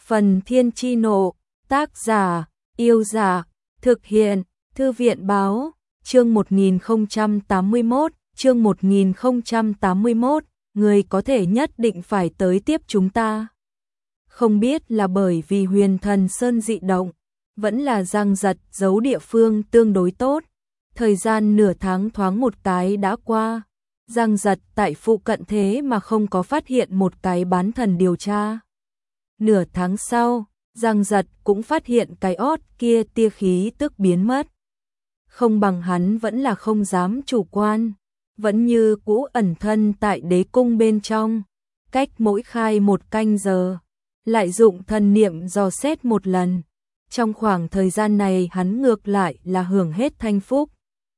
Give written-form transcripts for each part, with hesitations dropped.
Phần Thiên Chi Nộ, tác giả, Yêu Giả, thực hiện, Thư viện Báo, chương 1081, người có thể nhất định phải tới tiếp chúng ta. Không biết là bởi vì Huyền Thần Sơn dị động, vẫn là Giang Giật giấu địa phương tương đối tốt. Thời gian nửa tháng thoáng một cái đã qua, Giang Giật tại phụ cận thế mà không có phát hiện một cái bán thần điều tra. Nửa tháng sau, Giang Giật cũng phát hiện cái ót kia tia khí tức biến mất. Không bằng hắn vẫn là không dám chủ quan, vẫn như cũ ẩn thân tại đế cung bên trong, cách mỗi khai một canh giờ, lại dụng thần niệm dò xét một lần. Trong khoảng thời gian này hắn ngược lại là hưởng hết thanh phúc.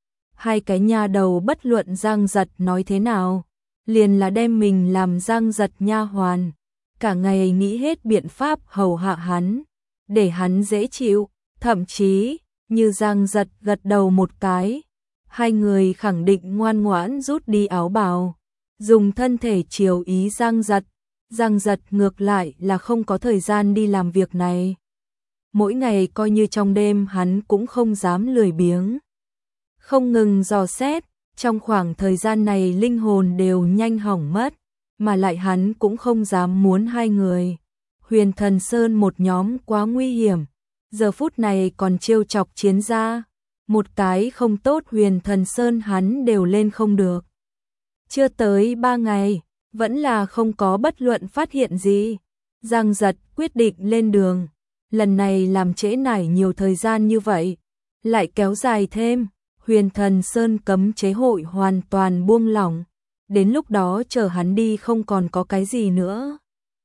Hai cái nha đầu bất luận Giang Giật nói thế nào, liền là đem mình làm Giang Giật nha hoàn, cả ngày nghĩ hết biện pháp hầu hạ hắn, để hắn dễ chịu, thậm chí, như Giang Giật gật đầu một cái, hai người khẳng định ngoan ngoãn rút đi áo bào, dùng thân thể chiều ý Giang Giật. Giang Giật ngược lại là không có thời gian đi làm việc này. Mỗi ngày coi như trong đêm hắn cũng không dám lười biếng. Không ngừng dò xét, trong khoảng thời gian này linh hồn đều nhanh hỏng mất, mà lại hắn cũng không dám muốn hai người. Huyền Thần Sơn một nhóm quá nguy hiểm, giờ phút này còn trêu chọc Chiến gia, một cái không tốt Huyền Thần Sơn hắn đều lên không được. Chưa tới 3 ngày, vẫn là không có bất luận phát hiện gì. Giang Giật quyết định lên đường, lần này làm trễ nải nhiều thời gian như vậy, lại kéo dài thêm. Huyền Thần Sơn cấm chế hội hoàn toàn buông lỏng, đến lúc đó chờ hắn đi không còn có cái gì nữa.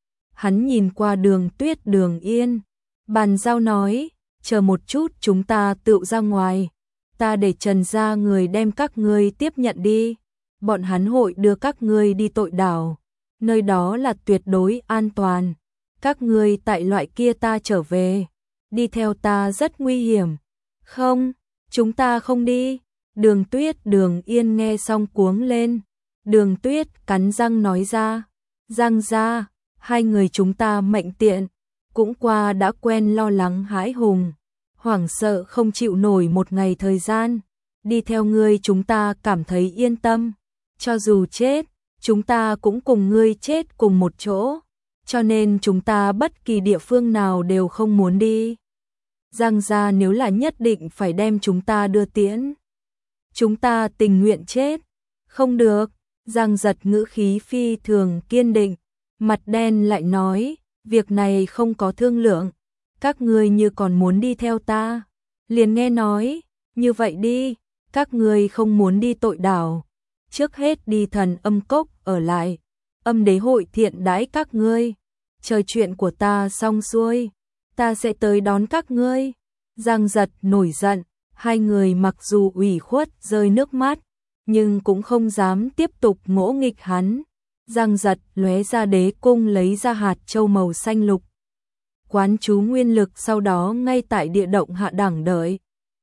Hắn nhìn qua Đường Tuyết Đường Yên, bàn giao nói, chờ một chút chúng ta tự ra ngoài, ta để Trần gia người đem các ngươi tiếp nhận đi, bọn hắn hội đưa các ngươi đi tội đảo, nơi đó là tuyệt đối an toàn, các ngươi tại loại kia ta trở về, đi theo ta rất nguy hiểm. Không, chúng ta không đi. Đường Tuyết Đường Yên nghe xong cuống lên. Đường Tuyết cắn răng nói ra, Giang gia, hai người chúng ta mệnh tiện, cũng qua đã quen lo lắng hãi hùng, hoảng sợ không chịu nổi một ngày thời gian, đi theo ngươi chúng ta cảm thấy yên tâm, cho dù chết, chúng ta cũng cùng ngươi chết cùng một chỗ, cho nên chúng ta bất kỳ địa phương nào đều không muốn đi. Giang gia nếu là nhất định phải đem chúng ta đưa tiễn, chúng ta tình nguyện chết. Không được. Giang Giật ngữ khí phi thường kiên định, mặt đen lại nói, việc này không có thương lượng, các ngươi như còn muốn đi theo ta, liền nghe nói, như vậy đi, các ngươi không muốn đi tội đảo, trước hết đi Thần Âm Cốc ở lại, Âm Đế hội thiện đãi các ngươi, chờ chuyện của ta xong xuôi, ta sẽ tới đón các ngươi. Giang Giật nổi giận, hai người mặc dù ủy khuất rơi nước mắt, nhưng cũng không dám tiếp tục ngỗ nghịch hắn. Giang Giật lóe ra đế cung lấy ra hạt châu màu xanh lục, quán chú nguyên lực, sau đó ngay tại địa động hạ đẳng đợi.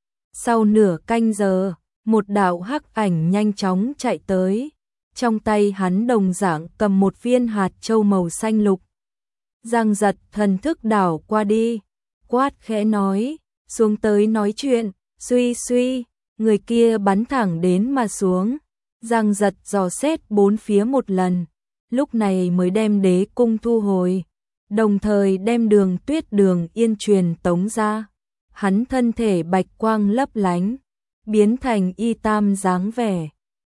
Sau nửa canh giờ, một đạo hắc ảnh nhanh chóng chạy tới, trong tay hắn đồng dạng cầm một viên hạt châu màu xanh lục. Giang Giật thần thức đảo qua đi, quát khẽ nói, xuống tới nói chuyện. Suy suy, người kia bắn thẳng đến mà xuống. Giang Giật dò xét bốn phía một lần, lúc này mới đem đế cung thu hồi, đồng thời đem Đường Tuyết Đường Yên truyền tống ra. Hắn thân thể bạch quang lấp lánh, biến thành y tam dáng vẻ.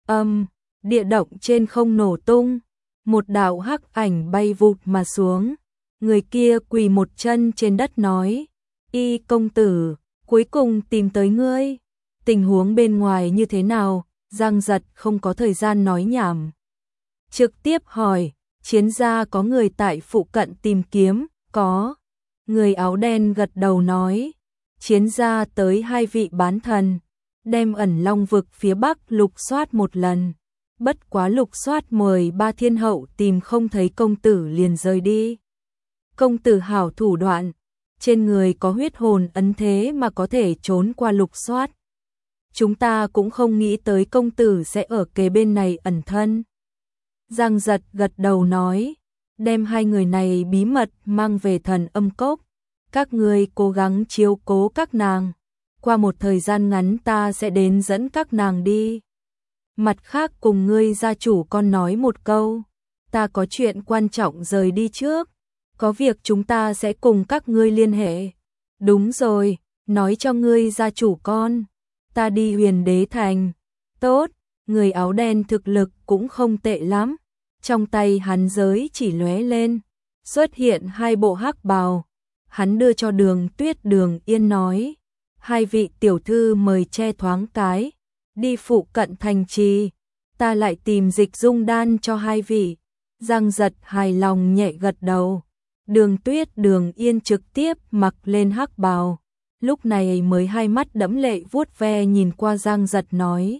Địa động trên không nổ tung, một đạo hắc ảnh bay vụt mà xuống. Người kia quỳ một chân trên đất nói, Y công tử, cuối cùng tìm tới ngươi, tình huống bên ngoài như thế nào? Giang Giật không có thời gian nói nhảm, trực tiếp hỏi, Chiến gia có người tại phụ cận tìm kiếm? Có. Người áo đen gật đầu nói, Chiến gia tới 2 vị bán thần, đem Ẩn Long vực phía bắc lục soát một lần, bất quá lục soát 13 thiên hậu tìm không thấy công tử liền rời đi. Công tử hảo thủ đoạn, trên người có huyết hồn ấn thế mà có thể trốn qua lục soát. Chúng ta cũng không nghĩ tới công tử sẽ ở kế bên này ẩn thân. Giang Giật gật đầu nói, đem hai người này bí mật mang về Thần Âm Cốc. Các ngươi cố gắng chiếu cố các nàng. Qua một thời gian ngắn ta sẽ đến dẫn các nàng đi. Mặt khác cùng ngươi gia chủ con nói một câu. Ta có chuyện quan trọng rời đi trước. Có việc chúng ta sẽ cùng các ngươi liên hệ. Đúng rồi, nói cho ngươi gia chủ con. Ta đi Huyền Đế Thành. Tốt, người áo đen thực lực cũng không tệ lắm. Trong tay hắn giới chỉ lóe lên, xuất hiện hai bộ hắc bào. Hắn đưa cho Đường Tuyết Đường Yên nói, hai vị tiểu thư mời che thoáng cái, đi phụ cận thành trì, ta lại tìm dịch dung đan cho hai vị. Giang Giật hài lòng nhẹ gật đầu. Đường Tuyết Đường Yên trực tiếp mặc lên hắc bào, lúc này mới hai mắt đẫm lệ vuốt ve nhìn qua Giang Giật nói,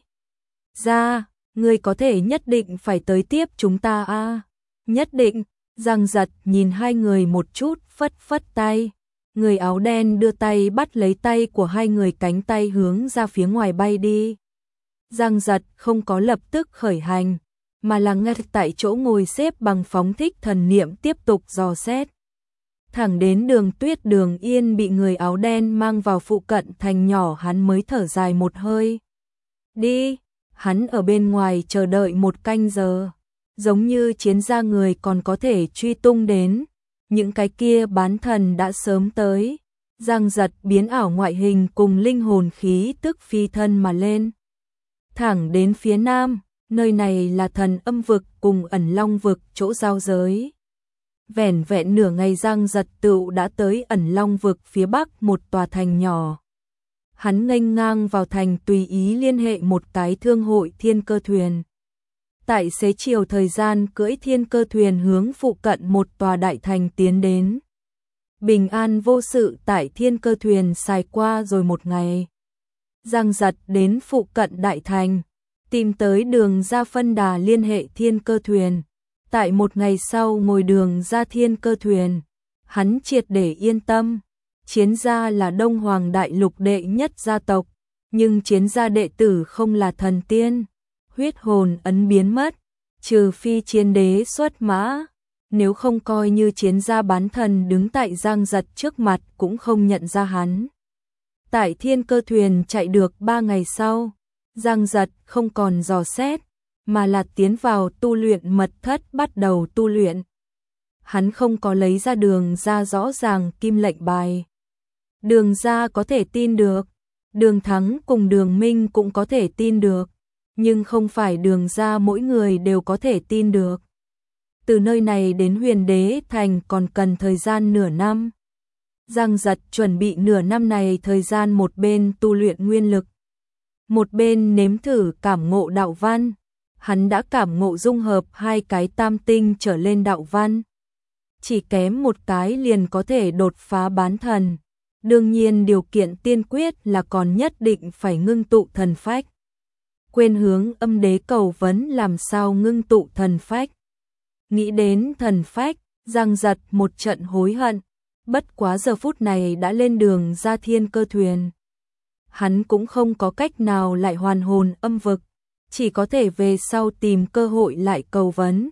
ra, ngươi có thể nhất định phải tới tiếp chúng ta a. Nhất định. Giang Giật nhìn hai người một chút, phất phất tay. Người áo đen đưa tay bắt lấy tay của hai người, cánh tay hướng ra phía ngoài bay đi. Giang Giật không có lập tức khởi hành, mà là ngay tại chỗ ngồi xếp bằng phóng thích thần niệm tiếp tục dò xét. Thẳng đến Đường Tuyết Đường Yên bị người áo đen mang vào phụ cận thành nhỏ hắn mới thở dài một hơi. Đi, hắn ở bên ngoài chờ đợi một canh giờ. Giống như chiến gia người còn có thể truy tung đến. Những cái kia bán thần đã sớm tới. Giang Giật biến ảo ngoại hình cùng linh hồn khí tức phi thân mà lên. Thẳng đến phía nam, nơi này là Thần Âm vực cùng Ẩn Long vực chỗ giao giới. Vẻn vẹn nửa ngày Giang Giật tựu đã tới Ẩn Long vực phía bắc một tòa thành nhỏ. Hắn nghênh ngang vào thành tùy ý liên hệ một cái thương hội thiên cơ thuyền. Tại xế chiều thời gian cưỡi thiên cơ thuyền hướng phụ cận một tòa đại thành tiến đến. Bình an vô sự tại thiên cơ thuyền xài qua rồi một ngày. Giang Giật đến phụ cận đại thành, tìm tới Đường ra phân đà liên hệ thiên cơ thuyền. Tại một ngày sau ngồi Đường ra thiên cơ thuyền, hắn triệt để yên tâm. Chiến gia là Đông Hoàng đại lục đệ nhất gia tộc, nhưng chiến gia đệ tử không là thần tiên. Huyết hồn ấn biến mất, trừ phi chiến đế xuất mã, nếu không coi như chiến gia bán thần đứng tại Giang Giật trước mặt cũng không nhận ra hắn. Tại thiên cơ thuyền chạy được 3 ngày sau, Giang Giật không còn dò xét, mà là tiến vào tu luyện mật thất bắt đầu tu luyện. Hắn không có lấy ra Đường ra rõ ràng kim lệnh bài. Đường ra có thể tin được, Đường Thắng cùng Đường Minh cũng có thể tin được, nhưng không phải Đường ra mỗi người đều có thể tin được. Từ nơi này đến Huyền Đế Thành còn cần thời gian nửa năm. Giang Giật chuẩn bị nửa năm này thời gian một bên tu luyện nguyên lực, một bên nếm thử cảm ngộ đạo văn. Hắn đã cảm ngộ dung hợp hai cái tam tinh trở lên đạo văn. Chỉ kém một cái liền có thể đột phá bán thần. Đương nhiên điều kiện tiên quyết là còn nhất định phải ngưng tụ thần phách. Quên hướng Âm Đế cầu vấn làm sao ngưng tụ thần phách. Nghĩ đến thần phách, Giang Giật một trận hối hận. Bất quá giờ phút này đã lên Đường ra thiên cơ thuyền. Hắn cũng không có cách nào lại hoàn hồn âm vực, chỉ có thể về sau tìm cơ hội lại cầu vấn.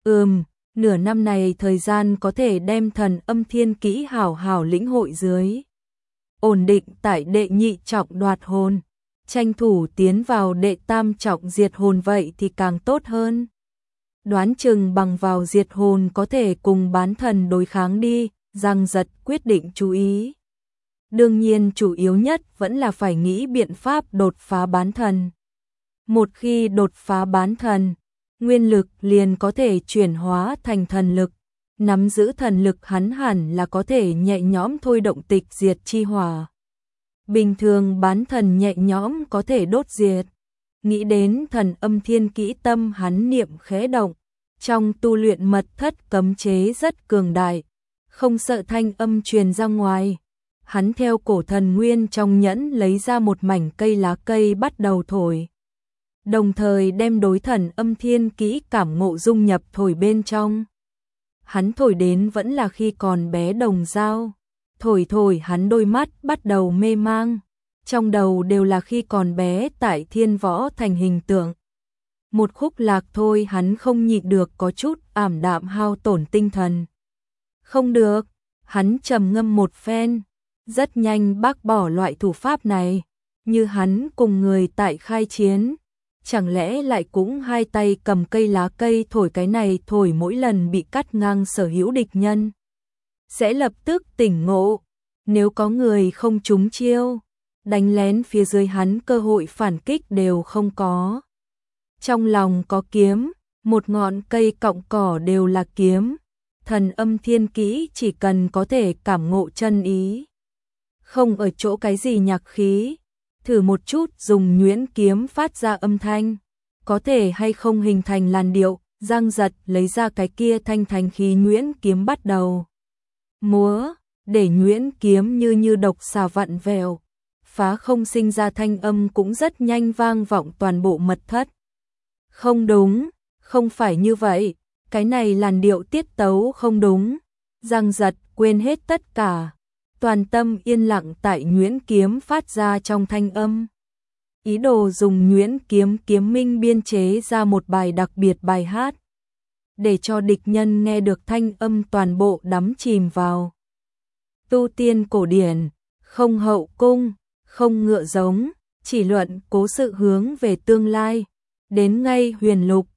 Nửa năm này thời gian có thể đem Thần Âm Thiên Kỹ hảo hảo lĩnh hội dưới. Ổn định tại đệ nhị trọng đoạt hồn, tranh thủ tiến vào đệ tam trọng diệt hồn vậy thì càng tốt hơn. Đoán chừng bằng vào diệt hồn có thể cùng bán thần đối kháng đi, Giang Giật quyết định chú ý. Đương nhiên chủ yếu nhất vẫn là phải nghĩ biện pháp đột phá bán thần. Một khi đột phá bán thần, nguyên lực liền có thể chuyển hóa thành thần lực. Nắm giữ thần lực hắn hẳn là có thể nhẹ nhõm thôi động tịch diệt chi hỏa. Bình thường bán thần nhẹ nhõm có thể đốt diệt. Nghĩ đến Thần Âm Thiên Kỹ, tâm hắn niệm khẽ động. Trong tu luyện mật thất cấm chế rất cường đại, không sợ thanh âm truyền ra ngoài. Hắn theo cổ thần nguyên trong nhẫn lấy ra một mảnh cây lá cây bắt đầu thổi. Đồng thời đem đối Thần Âm Thiên Kỹ cảm ngộ dung nhập thổi bên trong. Hắn thổi đến vẫn là khi còn bé đồng dao. Thổi hắn đôi mắt bắt đầu mê mang. Trong đầu đều là khi còn bé tại Thiên Võ Thành hình tượng. một khúc lạc thôi hắn không nhịn được có chút ảm đạm hao tổn tinh thần. Không được, hắn trầm ngâm một phen, rất nhanh bác bỏ loại thủ pháp này, như hắn cùng người tại khai chiến, chẳng lẽ lại cũng hai tay cầm cây lá cây thổi cái này thổi mỗi lần bị cắt ngang sở hữu địch nhân. Sẽ lập tức tỉnh ngộ, nếu có người không trúng chiêu, đánh lén phía dưới hắn cơ hội phản kích đều không có. Trong lòng có kiếm, một ngọn cây cọng cỏ đều là kiếm, thần âm thiên kỹ chỉ cần có thể cảm ngộ chân ý. Không ở chỗ cái gì nhạc khí, thử một chút dùng nhuyễn kiếm phát ra âm thanh, có thể hay không hình thành làn điệu. Giang Giật lấy ra cái kia thanh thánh khí nhuyễn kiếm bắt đầu múa, để nhuyễn kiếm như độc xà vặn vẹo, phá không sinh ra thanh âm cũng rất nhanh vang vọng toàn bộ mật thất. Không đúng, không phải như vậy, cái này làn điệu tiết tấu không đúng. Giang Giật quên hết tất cả, toàn tâm yên lặng tại nhuyễn kiếm phát ra trong thanh âm. Ý đồ dùng nhuyễn kiếm kiếm minh biên chế ra một bài đặc biệt bài hát, để cho địch nhân nghe được thanh âm toàn bộ đắm chìm vào. Tu tiên cổ điển, không hậu cung, không ngựa giống, chỉ luận cố sự hướng về tương lai. Đến ngay huyền lục,